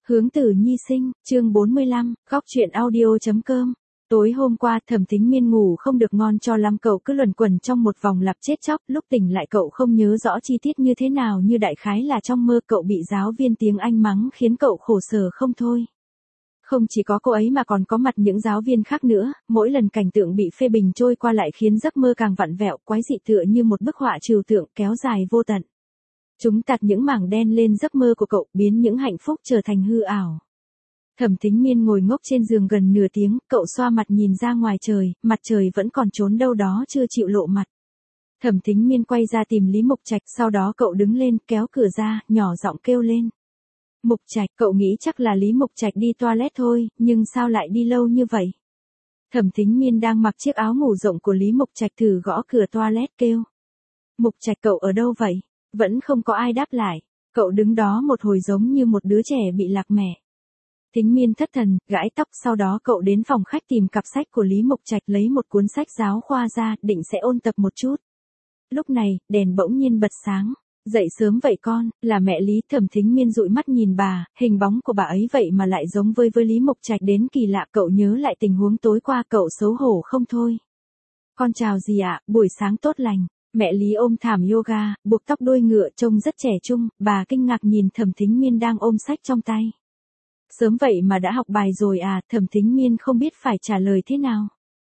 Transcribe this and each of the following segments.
Hướng Tử Nhi sinh, chương 45, góc truyện audio.com. Tối hôm qua Thẩm Thính Miên ngủ không được ngon cho lắm, cậu cứ luẩn quẩn trong một vòng lặp chết chóc, lúc tỉnh lại cậu không nhớ rõ chi tiết như thế nào, như đại khái là trong mơ cậu bị giáo viên tiếng Anh mắng khiến cậu khổ sở không thôi. Không chỉ có cô ấy mà còn có mặt những giáo viên khác nữa, mỗi lần cảnh tượng bị phê bình trôi qua lại khiến giấc mơ càng vặn vẹo, quái dị tựa như một bức họa trừu tượng kéo dài vô tận. Chúng tạt những mảng đen lên giấc mơ của cậu, biến những hạnh phúc trở thành hư ảo. Thẩm Thính Miên ngồi ngốc trên giường gần nửa tiếng, cậu xoa mặt nhìn ra ngoài trời, mặt trời vẫn còn trốn đâu đó chưa chịu lộ mặt. Thẩm Thính Miên quay ra tìm Lý Mục Trạch, sau đó cậu đứng lên, kéo cửa ra, nhỏ giọng kêu lên. Mục Trạch, cậu nghĩ chắc là Lý Mục Trạch đi toilet thôi, nhưng sao lại đi lâu như vậy? Thẩm Thính Miên đang mặc chiếc áo ngủ rộng của Lý Mục Trạch thử gõ cửa toilet kêu. Mục Trạch, cậu ở đâu vậy? Vẫn không có ai đáp lại, cậu đứng đó một hồi giống như một đứa trẻ bị lạc mẹ. Thính Miên thất thần, gãi tóc, sau đó cậu đến phòng khách tìm cặp sách của Lý Mục Trạch, lấy một cuốn sách giáo khoa ra, định sẽ ôn tập một chút. Lúc này, đèn bỗng nhiên bật sáng. Dậy sớm vậy con, là mẹ Lý. Thẩm Thính Miên dụi mắt nhìn bà, hình bóng của bà ấy vậy mà lại giống với Lý Mục Trạch đến kỳ lạ. Cậu nhớ lại tình huống tối qua, cậu xấu hổ không thôi. Con chào dì ạ, buổi sáng tốt lành. Mẹ Lý ôm thảm yoga, buộc tóc đuôi ngựa, trông rất trẻ trung. Bà kinh ngạc nhìn Thẩm Thính Miên đang ôm sách trong tay. Sớm vậy mà đã học bài rồi à? Thẩm Thính Miên không biết phải trả lời thế nào.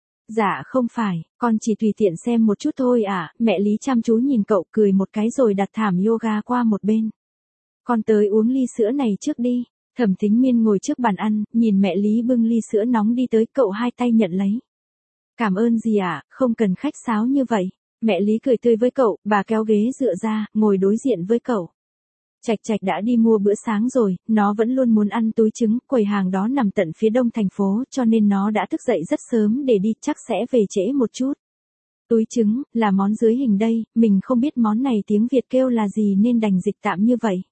Dạ không phải, con chỉ tùy tiện xem một chút thôi ạ. Mẹ Lý chăm chú nhìn cậu, cười một cái rồi đặt thảm yoga qua một bên. Con tới uống ly sữa này trước đi. Thẩm Thính Miên ngồi trước bàn ăn, nhìn mẹ Lý bưng ly sữa nóng đi tới, cậu hai tay nhận lấy. Cảm ơn dì ạ, không cần khách sáo như vậy. Mẹ Lý cười tươi với cậu, bà kéo ghế dựa ra, ngồi đối diện với cậu. Trạch Trạch đã đi mua bữa sáng rồi, nó vẫn luôn muốn ăn túi trứng, quầy hàng đó nằm tận phía đông thành phố, cho nên nó đã thức dậy rất sớm để đi, chắc sẽ về trễ một chút. Túi trứng, là món dưới hình đây, mình không biết món này tiếng Việt kêu là gì nên đành dịch tạm như vậy.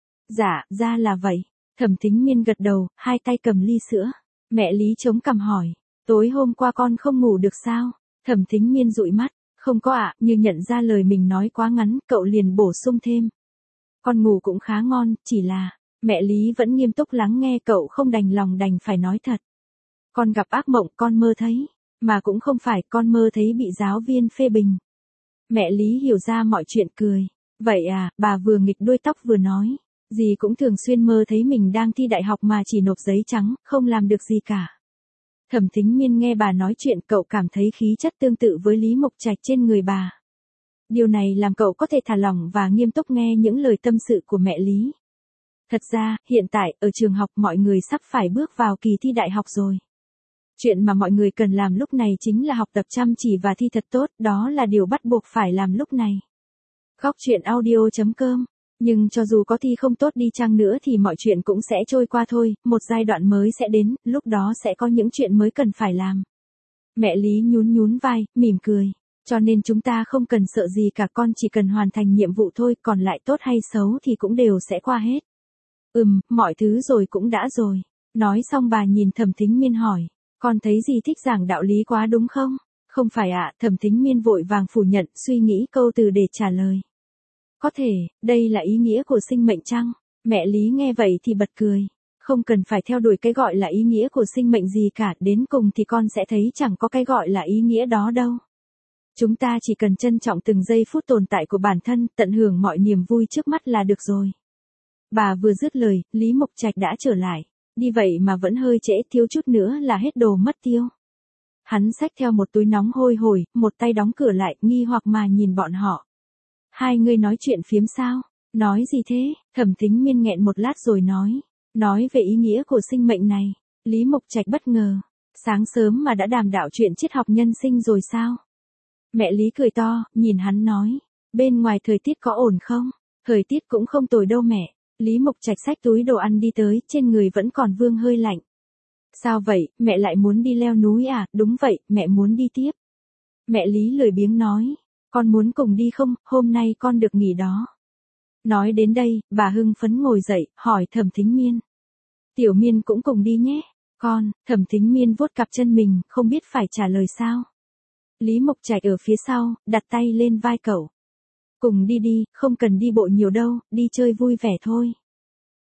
Dạ, ra là vậy. Thẩm Thính Miên gật đầu, hai tay cầm ly sữa. Mẹ Lý chống cằm hỏi, tối hôm qua con không ngủ được sao? Thẩm Thính Miên dụi mắt, không có ạ, như nhận ra lời mình nói quá ngắn, cậu liền bổ sung thêm. Con ngủ cũng khá ngon, chỉ là, mẹ Lý vẫn nghiêm túc lắng nghe cậu, không đành lòng đành phải nói thật. Con gặp ác mộng, con mơ thấy, mà cũng không phải, con mơ thấy bị giáo viên phê bình. Mẹ Lý hiểu ra mọi chuyện cười. Vậy à, bà vừa nghịch đuôi tóc vừa nói, dì cũng thường xuyên mơ thấy mình đang thi đại học mà chỉ nộp giấy trắng, không làm được gì cả. Thẩm Thính Miên nghe bà nói chuyện, cậu cảm thấy khí chất tương tự với Lý Mục Trạch trên người bà. Điều này làm cậu có thể thả lỏng và nghiêm túc nghe những lời tâm sự của mẹ Lý. Thật ra, hiện tại, ở trường học mọi người sắp phải bước vào kỳ thi đại học rồi. Chuyện mà mọi người cần làm lúc này chính là học tập chăm chỉ và thi thật tốt, đó là điều bắt buộc phải làm lúc này. Góc truyện audio.com. Nhưng cho dù có thi không tốt đi chăng nữa thì mọi chuyện cũng sẽ trôi qua thôi, một giai đoạn mới sẽ đến, lúc đó sẽ có những chuyện mới cần phải làm. Mẹ Lý nhún vai, mỉm cười. Cho nên chúng ta không cần sợ gì cả, con chỉ cần hoàn thành nhiệm vụ thôi, còn lại tốt hay xấu thì cũng đều sẽ qua hết. Mọi thứ rồi cũng đã rồi. Nói xong bà nhìn Thẩm Thính Miên hỏi, con thấy gì thích giảng đạo lý quá đúng không? Không phải ạ, Thẩm Thính Miên vội vàng phủ nhận, suy nghĩ câu từ để trả lời. Có thể, đây là ý nghĩa của sinh mệnh chăng? Mẹ Lý nghe vậy thì bật cười. Không cần phải theo đuổi cái gọi là ý nghĩa của sinh mệnh gì cả, đến cùng thì con sẽ thấy chẳng có cái gọi là ý nghĩa đó đâu. Chúng ta chỉ cần trân trọng từng giây phút tồn tại của bản thân, tận hưởng mọi niềm vui trước mắt là được rồi. Bà vừa dứt lời, Lý Mục Trạch đã trở lại. Đi vậy mà vẫn hơi trễ, thiếu chút nữa là hết đồ mất tiêu. Hắn xách theo một túi nóng hôi hổi, một tay đóng cửa lại, nghi hoặc mà nhìn bọn họ. Hai người nói chuyện phiếm sao? Nói gì thế? Thẩm Thính Miên nghẹn một lát rồi nói. Nói về ý nghĩa của sinh mệnh này. Lý Mục Trạch bất ngờ. Sáng sớm mà đã đàm đạo chuyện triết học nhân sinh rồi sao? Mẹ Lý cười to, nhìn hắn nói. Bên ngoài thời tiết có ổn không? Thời tiết cũng không tồi đâu mẹ. Lý Mục Trạch xách túi đồ ăn đi tới, trên người vẫn còn vương hơi lạnh. Sao vậy, mẹ lại muốn đi leo núi à? Đúng vậy, mẹ muốn đi tiếp. Mẹ Lý lười biếng nói. Con muốn cùng đi không, hôm nay con được nghỉ đó. Nói đến đây, bà hưng phấn ngồi dậy, hỏi Thẩm Thính Miên. Tiểu Miên cũng cùng đi nhé. Con, Thẩm Thính Miên vuốt cặp chân mình, không biết phải trả lời sao. Lý Mục Trạch ở phía sau, đặt tay lên vai cậu. Cùng đi đi, không cần đi bộ nhiều đâu, đi chơi vui vẻ thôi.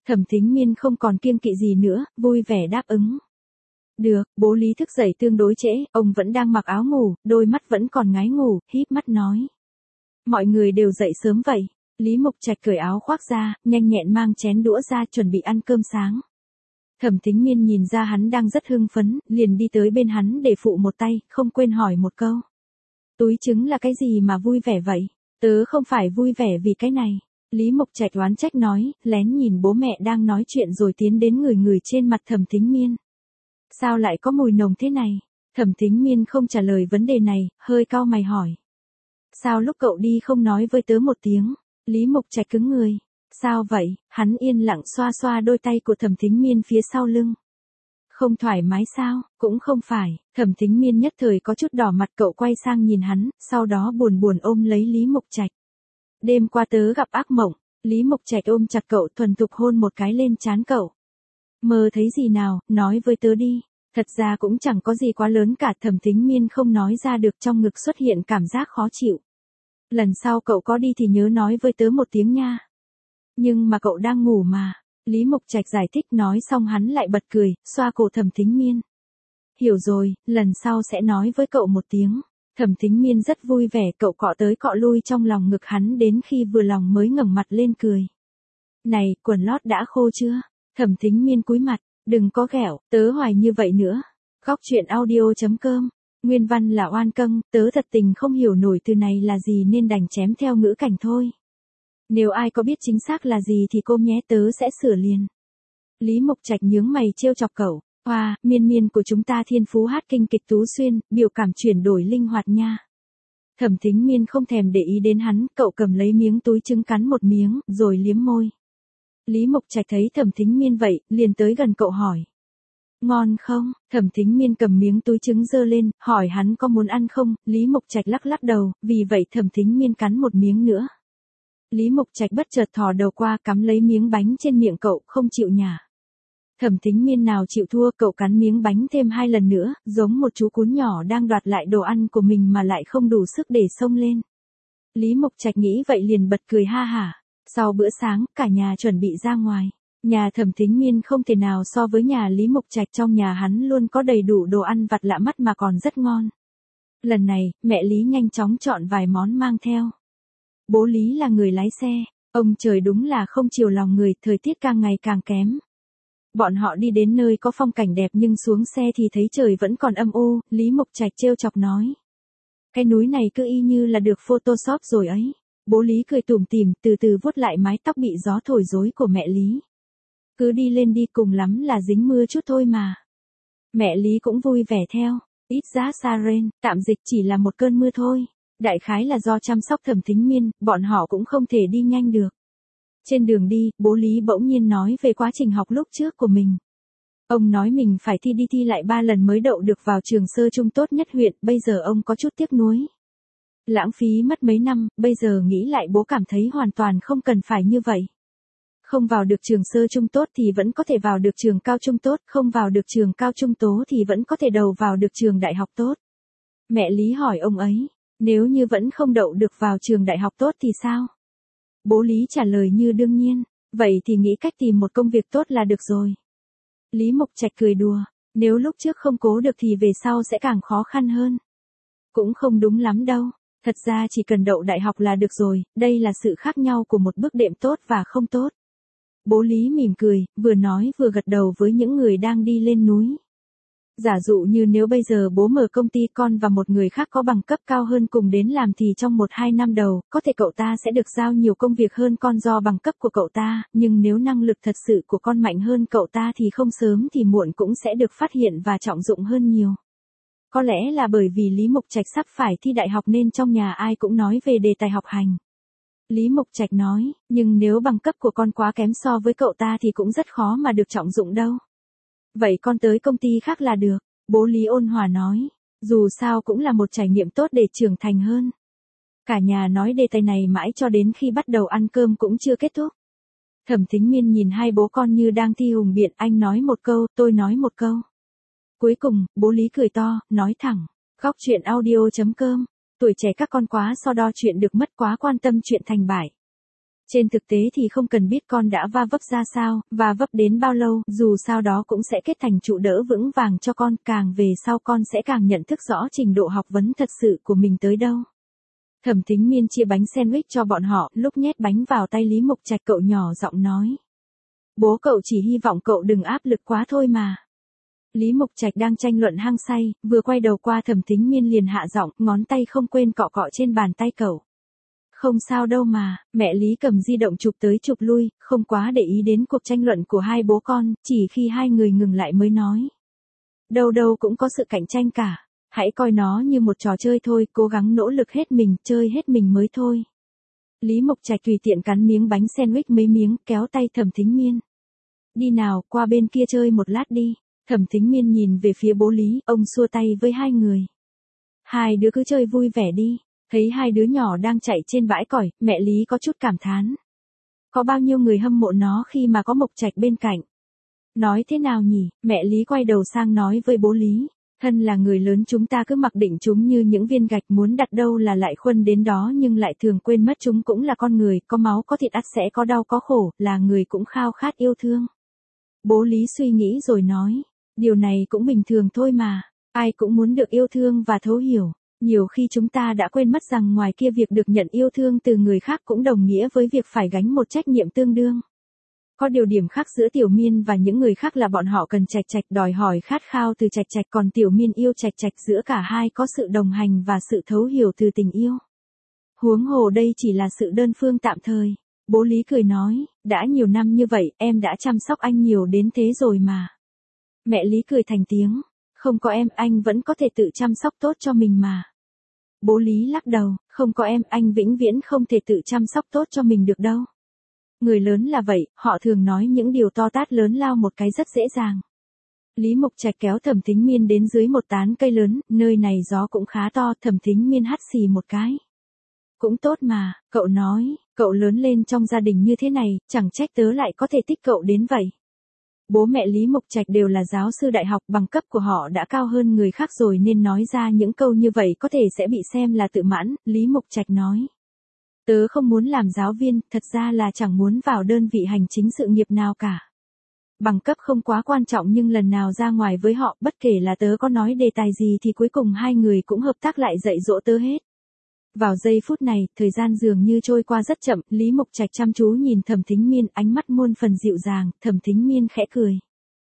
Thẩm Thính Miên không còn kiêng kỵ gì nữa, vui vẻ đáp ứng. Được, bố Lý thức dậy tương đối trễ, ông vẫn đang mặc áo ngủ, đôi mắt vẫn còn ngái ngủ, híp mắt nói. Mọi người đều dậy sớm vậy. Lý Mục Trạch cởi áo khoác ra, nhanh nhẹn mang chén đũa ra chuẩn bị ăn cơm sáng. Thẩm Thính Miên nhìn ra hắn đang rất hưng phấn, liền đi tới bên hắn để phụ một tay, không quên hỏi một câu. Túi trứng là cái gì mà vui vẻ vậy? Tớ không phải vui vẻ vì cái này. Lý Mục Trạch oán trách nói, lén nhìn bố mẹ đang nói chuyện rồi tiến đến người trên mặt Thẩm Thính Miên. Sao lại có mùi nồng thế này? Thẩm Thính Miên không trả lời vấn đề này, hơi cau mày hỏi. Sao lúc cậu đi không nói với tớ một tiếng? Lý Mục Trạch cứng người. Sao vậy? Hắn yên lặng xoa xoa đôi tay của Thẩm Thính Miên phía sau lưng. Không thoải mái sao? Cũng không phải. Thẩm Thính Miên nhất thời có chút đỏ mặt, cậu quay sang nhìn hắn, sau đó buồn buồn ôm lấy Lý Mục Trạch. Đêm qua tớ gặp ác mộng. Lý Mục Trạch ôm chặt cậu, thuần thục hôn một cái lên trán cậu. Mơ thấy gì nào, nói với tớ đi. Thật ra cũng chẳng có gì quá lớn cả, Thẩm Thính Miên không nói ra được, trong ngực xuất hiện cảm giác khó chịu. Lần sau cậu có đi thì nhớ nói với tớ một tiếng nha. Nhưng mà cậu đang ngủ mà. Lý Mục Trạch giải thích, nói xong hắn lại bật cười, xoa cổ Thẩm Thính Miên. Hiểu rồi, lần sau sẽ nói với cậu một tiếng. Thẩm Thính Miên rất vui vẻ, cậu cọ tới cọ lui trong lòng ngực hắn đến khi vừa lòng mới ngẩng mặt lên cười. Này, quần lót đã khô chưa? Thẩm Thính Miên cúi mặt, đừng có ghẹo, tớ hoài như vậy nữa. Góc truyện audio.com. Nguyên văn là oan câng, tớ thật tình không hiểu nổi từ này là gì nên đành chém theo ngữ cảnh thôi. Nếu ai có biết chính xác là gì thì cô nhé, tớ sẽ sửa liền. Lý Mục Trạch nhướng mày trêu chọc cậu. Wow, Miên Miên của chúng ta thiên phú hát kinh kịch tú xuyên, biểu cảm chuyển đổi linh hoạt nha. Thẩm Thính Miên không thèm để ý đến hắn, cậu cầm lấy miếng túi trứng cắn một miếng, rồi liếm môi. Lý Mục Trạch thấy Thẩm Thính Miên vậy, liền tới gần cậu hỏi. Ngon không? Thẩm Thính Miên cầm miếng túi trứng giơ lên, hỏi hắn có muốn ăn không? Lý Mục Trạch lắc lắc đầu, vì vậy Thẩm Thính Miên cắn một miếng nữa. Lý Mục Trạch bất chợt thò đầu qua cắm lấy miếng bánh trên miệng cậu, không chịu nhả. Thẩm Thính Miên nào chịu thua, cậu cắn miếng bánh thêm 2 lần nữa, giống một chú cún nhỏ đang đoạt lại đồ ăn của mình mà lại không đủ sức để xông lên. Lý Mục Trạch nghĩ vậy liền bật cười ha hả. Sau bữa sáng, cả nhà chuẩn bị ra ngoài. Nhà Thẩm Thính Miên không thể nào so với nhà Lý Mục Trạch, trong nhà hắn luôn có đầy đủ đồ ăn vặt lạ mắt mà còn rất ngon. Lần này, mẹ Lý nhanh chóng chọn vài món mang theo. Bố Lý là người lái xe, ông trời đúng là không chiều lòng người, thời tiết càng ngày càng kém. Bọn họ đi đến nơi có phong cảnh đẹp nhưng xuống xe thì thấy trời vẫn còn âm u, Lý Mục Trạch trêu chọc nói. Cái núi này cứ y như là được photoshop rồi ấy. Bố Lý cười tủm tỉm, từ từ vuốt lại mái tóc bị gió thổi rối của mẹ Lý. Cứ đi lên đi, cùng lắm là dính mưa chút thôi mà. Mẹ Lý cũng vui vẻ theo. Ít giá Saren, tạm dịch chỉ là một cơn mưa thôi. Đại khái là do chăm sóc Thẩm Thính Miên, bọn họ cũng không thể đi nhanh được. Trên đường đi, bố Lý bỗng nhiên nói về quá trình học lúc trước của mình. Ông nói mình phải đi thi lại 3 lần mới đậu được vào trường sơ trung tốt nhất huyện, bây giờ ông có chút tiếc nuối. Lãng phí mất mấy năm, bây giờ nghĩ lại bố cảm thấy hoàn toàn không cần phải như vậy. Không vào được trường sơ trung tốt thì vẫn có thể vào được trường cao trung tốt, không vào được trường cao trung tố thì vẫn có thể đầu vào được trường đại học tốt. Mẹ Lý hỏi ông ấy, nếu như vẫn không đậu được vào trường đại học tốt thì sao? Bố Lý trả lời như đương nhiên, vậy thì nghĩ cách tìm một công việc tốt là được rồi. Lý Mục Trạch cười đùa, nếu lúc trước không cố được thì về sau sẽ càng khó khăn hơn. Cũng không đúng lắm đâu, thật ra chỉ cần đậu đại học là được rồi, đây là sự khác nhau của một bước đệm tốt và không tốt. Bố Lý mỉm cười, vừa nói vừa gật đầu với những người đang đi lên núi. Giả dụ như nếu bây giờ bố mở công ty, con và một người khác có bằng cấp cao hơn cùng đến làm thì trong 1-2 năm đầu, có thể cậu ta sẽ được giao nhiều công việc hơn con do bằng cấp của cậu ta, nhưng nếu năng lực thật sự của con mạnh hơn cậu ta thì không sớm thì muộn cũng sẽ được phát hiện và trọng dụng hơn nhiều. Có lẽ là bởi vì Lý Mục Trạch sắp phải thi đại học nên trong nhà ai cũng nói về đề tài học hành. Lý Mục Trạch nói, nhưng nếu bằng cấp của con quá kém so với cậu ta thì cũng rất khó mà được trọng dụng đâu. Vậy con tới công ty khác là được, bố Lý ôn hòa nói, dù sao cũng là một trải nghiệm tốt để trưởng thành hơn. Cả nhà nói đề tài này mãi cho đến khi bắt đầu ăn cơm cũng chưa kết thúc. Thẩm Thính Miên nhìn hai bố con như đang thi hùng biện, anh nói một câu, tôi nói một câu. Cuối cùng, bố Lý cười to, nói thẳng, góc truyện audio.com, tuổi trẻ các con quá so đo chuyện được mất, quá quan tâm chuyện thành bại. Trên thực tế thì không cần biết con đã va vấp ra sao, và vấp đến bao lâu, dù sao đó cũng sẽ kết thành trụ đỡ vững vàng cho con, càng về sau con sẽ càng nhận thức rõ trình độ học vấn thật sự của mình tới đâu. Thẩm Thính Miên chia bánh sandwich cho bọn họ, lúc nhét bánh vào tay Lý Mục Trạch cậu nhỏ giọng nói. Bố cậu chỉ hy vọng cậu đừng áp lực quá thôi mà. Lý Mục Trạch đang tranh luận hăng say, vừa quay đầu qua Thẩm Thính Miên liền hạ giọng, ngón tay không quên cọ cọ trên bàn tay cậu. Không sao đâu mà, mẹ Lý cầm di động chụp tới chụp lui, không quá để ý đến cuộc tranh luận của hai bố con, chỉ khi hai người ngừng lại mới nói. Đâu đâu cũng có sự cạnh tranh cả, hãy coi nó như một trò chơi thôi, cố gắng nỗ lực hết mình, chơi hết mình mới thôi. Lý Mục Trạch tùy tiện cắn miếng bánh sandwich mấy miếng, kéo tay Thẩm Thính Miên. Đi nào, qua bên kia chơi một lát đi. Thẩm Thính Miên nhìn về phía bố Lý, ông xua tay với hai người. Hai đứa cứ chơi vui vẻ đi. Thấy hai đứa nhỏ đang chạy trên bãi cỏ, mẹ Lý có chút cảm thán. Có bao nhiêu người hâm mộ nó khi mà có Mục Trạch bên cạnh. Nói thế nào nhỉ, mẹ Lý quay đầu sang nói với bố Lý. Thân là người lớn chúng ta cứ mặc định chúng như những viên gạch, muốn đặt đâu là lại khuân đến đó, nhưng lại thường quên mất chúng cũng là con người, có máu có thịt ắt sẽ có đau có khổ, là người cũng khao khát yêu thương. Bố Lý suy nghĩ rồi nói. Điều này cũng bình thường thôi mà, ai cũng muốn được yêu thương và thấu hiểu. Nhiều khi chúng ta đã quên mất rằng ngoài kia việc được nhận yêu thương từ người khác cũng đồng nghĩa với việc phải gánh một trách nhiệm tương đương. Có điều điểm khác giữa Tiểu Miên và những người khác là bọn họ cần Trạch Trạch, đòi hỏi khát khao từ Trạch Trạch, còn Tiểu Miên yêu Trạch Trạch, giữa cả hai có sự đồng hành và sự thấu hiểu từ tình yêu. Huống hồ đây chỉ là sự đơn phương tạm thời. Bố Lý cười nói, đã nhiều năm như vậy, em đã chăm sóc anh nhiều đến thế rồi mà. Mẹ Lý cười thành tiếng, không có em, anh vẫn có thể tự chăm sóc tốt cho mình mà. Bố Lý lắc đầu, không có em, anh vĩnh viễn không thể tự chăm sóc tốt cho mình được đâu. Người lớn là vậy, họ thường nói những điều to tát lớn lao một cái rất dễ dàng. Lý Mục Trạch kéo Thẩm Thính Miên đến dưới một tán cây lớn, nơi này gió cũng khá to, Thẩm Thính Miên hắt xì một cái. Cũng tốt mà, cậu nói, cậu lớn lên trong gia đình như thế này, chẳng trách tớ lại có thể thích cậu đến vậy. Bố mẹ Lý Mục Trạch đều là giáo sư đại học, bằng cấp của họ đã cao hơn người khác rồi nên nói ra những câu như vậy có thể sẽ bị xem là tự mãn, Lý Mục Trạch nói. Tớ không muốn làm giáo viên, thật ra là chẳng muốn vào đơn vị hành chính sự nghiệp nào cả. Bằng cấp không quá quan trọng nhưng lần nào ra ngoài với họ, bất kể là tớ có nói đề tài gì thì cuối cùng hai người cũng hợp tác lại dạy dỗ tớ hết. Vào giây phút này, thời gian dường như trôi qua rất chậm, Lý Mục Trạch chăm chú nhìn Thẩm Thính Miên, ánh mắt muôn phần dịu dàng, Thẩm Thính Miên khẽ cười.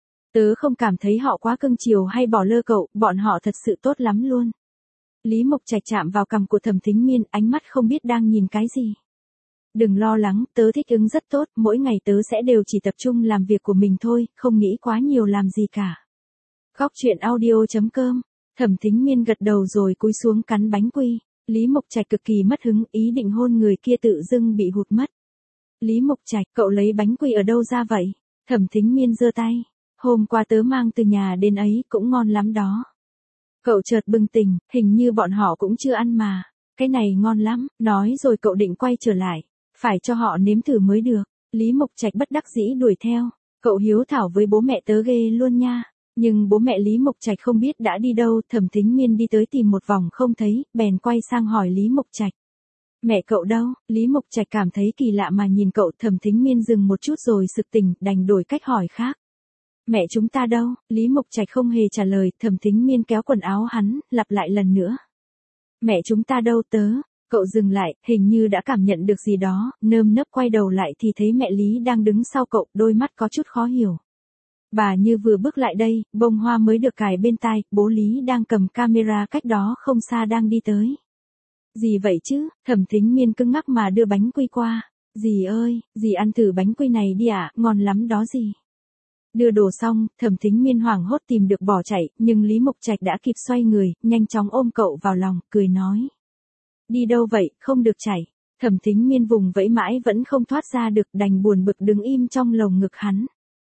Tớ không cảm thấy họ quá cưng chiều hay bỏ lơ cậu, bọn họ thật sự tốt lắm luôn. Lý Mục Trạch chạm vào cằm của Thẩm Thính Miên, ánh mắt không biết đang nhìn cái gì. Đừng lo lắng, tớ thích ứng rất tốt, mỗi ngày tớ sẽ đều chỉ tập trung làm việc của mình thôi, không nghĩ quá nhiều làm gì cả. Góc truyện audio.com. Thẩm Thính Miên gật đầu rồi cúi xuống cắn bánh quy. Lý Mục Trạch cực kỳ mất hứng, ý định hôn người kia tự dưng bị hụt mất. Lý Mục Trạch, cậu lấy bánh quy ở đâu ra vậy? Thẩm Thính Miên giơ tay. Hôm qua tớ mang từ nhà đến ấy, cũng ngon lắm đó. Cậu chợt bừng tỉnh, hình như bọn họ cũng chưa ăn mà. Cái này ngon lắm, nói rồi cậu định quay trở lại. Phải cho họ nếm thử mới được. Lý Mục Trạch bất đắc dĩ đuổi theo. Cậu hiếu thảo với bố mẹ tớ ghê luôn nha. Nhưng bố mẹ Lý Mục Trạch không biết đã đi đâu, Thẩm Thính Miên đi tới tìm một vòng không thấy, bèn quay sang hỏi Lý Mục Trạch. Mẹ cậu đâu? Lý Mục Trạch cảm thấy kỳ lạ mà nhìn cậu, Thẩm Thính Miên dừng một chút rồi sực tỉnh, đành đổi cách hỏi khác. Mẹ chúng ta đâu? Lý Mục Trạch không hề trả lời, Thẩm Thính Miên kéo quần áo hắn, lặp lại lần nữa. Mẹ chúng ta đâu tớ? Cậu dừng lại, hình như đã cảm nhận được gì đó, nơm nớp quay đầu lại thì thấy mẹ Lý đang đứng sau cậu, đôi mắt có chút khó hiểu. Bà như vừa bước lại đây, bông hoa mới được cài bên tai, bố Lý đang cầm camera cách đó không xa đang đi tới. Gì vậy chứ? Thẩm Thính Miên cứng ngắc mà đưa bánh quy qua. Dì ơi, dì ăn thử bánh quy này đi ạ, ngon lắm đó dì. Đưa đồ xong, Thẩm Thính Miên hoảng hốt tìm được bỏ chạy, nhưng Lý Mục Trạch đã kịp xoay người, nhanh chóng ôm cậu vào lòng, cười nói. Đi đâu vậy, không được chạy. Thẩm Thính Miên vùng vẫy mãi vẫn không thoát ra được, đành buồn bực đứng im trong lồng ngực hắn.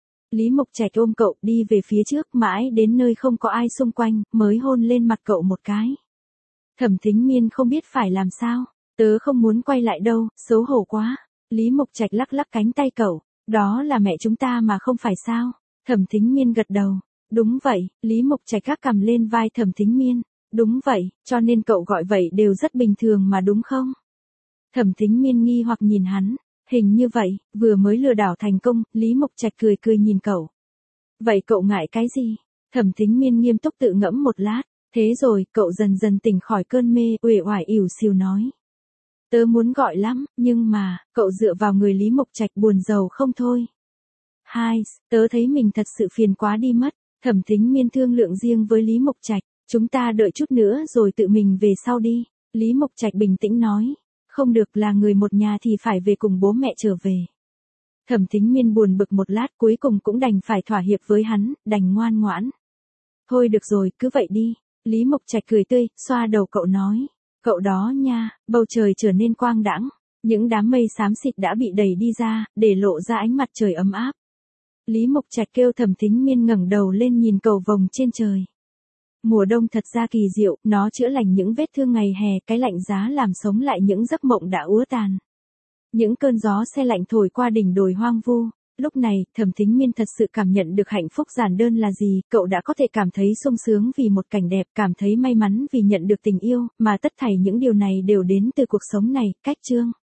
Lý Mục Trạch ôm cậu đi về phía trước mãi đến nơi không có ai xung quanh, mới hôn lên mặt cậu một cái. Thẩm Thính Miên không biết phải làm sao, tớ không muốn quay lại đâu, xấu hổ quá. Lý Mục Trạch lắc lắc cánh tay cậu, đó là mẹ chúng ta mà không phải sao. Thẩm Thính Miên gật đầu, đúng vậy, Lý Mục Trạch gác cằm lên vai Thẩm Thính Miên, đúng vậy, cho nên cậu gọi vậy đều rất bình thường mà đúng không? Thẩm Thính Miên nghi hoặc nhìn hắn, Hình như vậy, vừa mới lừa đảo thành công, Lý Mộc Trạch cười cười nhìn cậu. Vậy cậu ngại cái gì? Thẩm Thính Miên nghiêm túc tự ngẫm một lát, thế rồi, cậu dần dần tỉnh khỏi cơn mê, uể oải ỉu xìu nói. Tớ muốn gọi lắm, nhưng mà, cậu dựa vào người Lý Mộc Trạch buồn rầu không thôi. Hai, tớ thấy mình thật sự phiền quá đi mất. Thẩm Thính Miên thương lượng riêng với Lý Mộc Trạch, chúng ta đợi chút nữa rồi tự mình về sau đi. Lý Mộc Trạch bình tĩnh nói, không được, là người một nhà thì phải về cùng bố mẹ trở về. Thẩm Thính Miên buồn bực một lát, cuối cùng cũng đành phải thỏa hiệp với hắn, đành ngoan ngoãn. Thôi được rồi, cứ vậy đi. Lý Mộc Trạch cười tươi, xoa đầu cậu nói. Cậu đó nha, bầu trời trở nên quang đãng, những đám mây xám xịt đã bị đẩy đi ra, để lộ ra ánh mặt trời ấm áp. Lý Mộc Trạch kêu Thẩm Thính Miên ngẩng đầu lên nhìn cầu vồng trên trời. Mùa đông thật ra kỳ diệu, nó chữa lành những vết thương ngày hè, cái lạnh giá làm sống lại những giấc mộng đã úa tàn. Những cơn gió se lạnh thổi qua đỉnh đồi hoang vu. Lúc này, Thẩm Thính Miên thật sự cảm nhận được hạnh phúc giản đơn là gì, cậu đã có thể cảm thấy sung sướng vì một cảnh đẹp, cảm thấy may mắn vì nhận được tình yêu, mà tất thảy những điều này đều đến từ cuộc sống này. Cách chương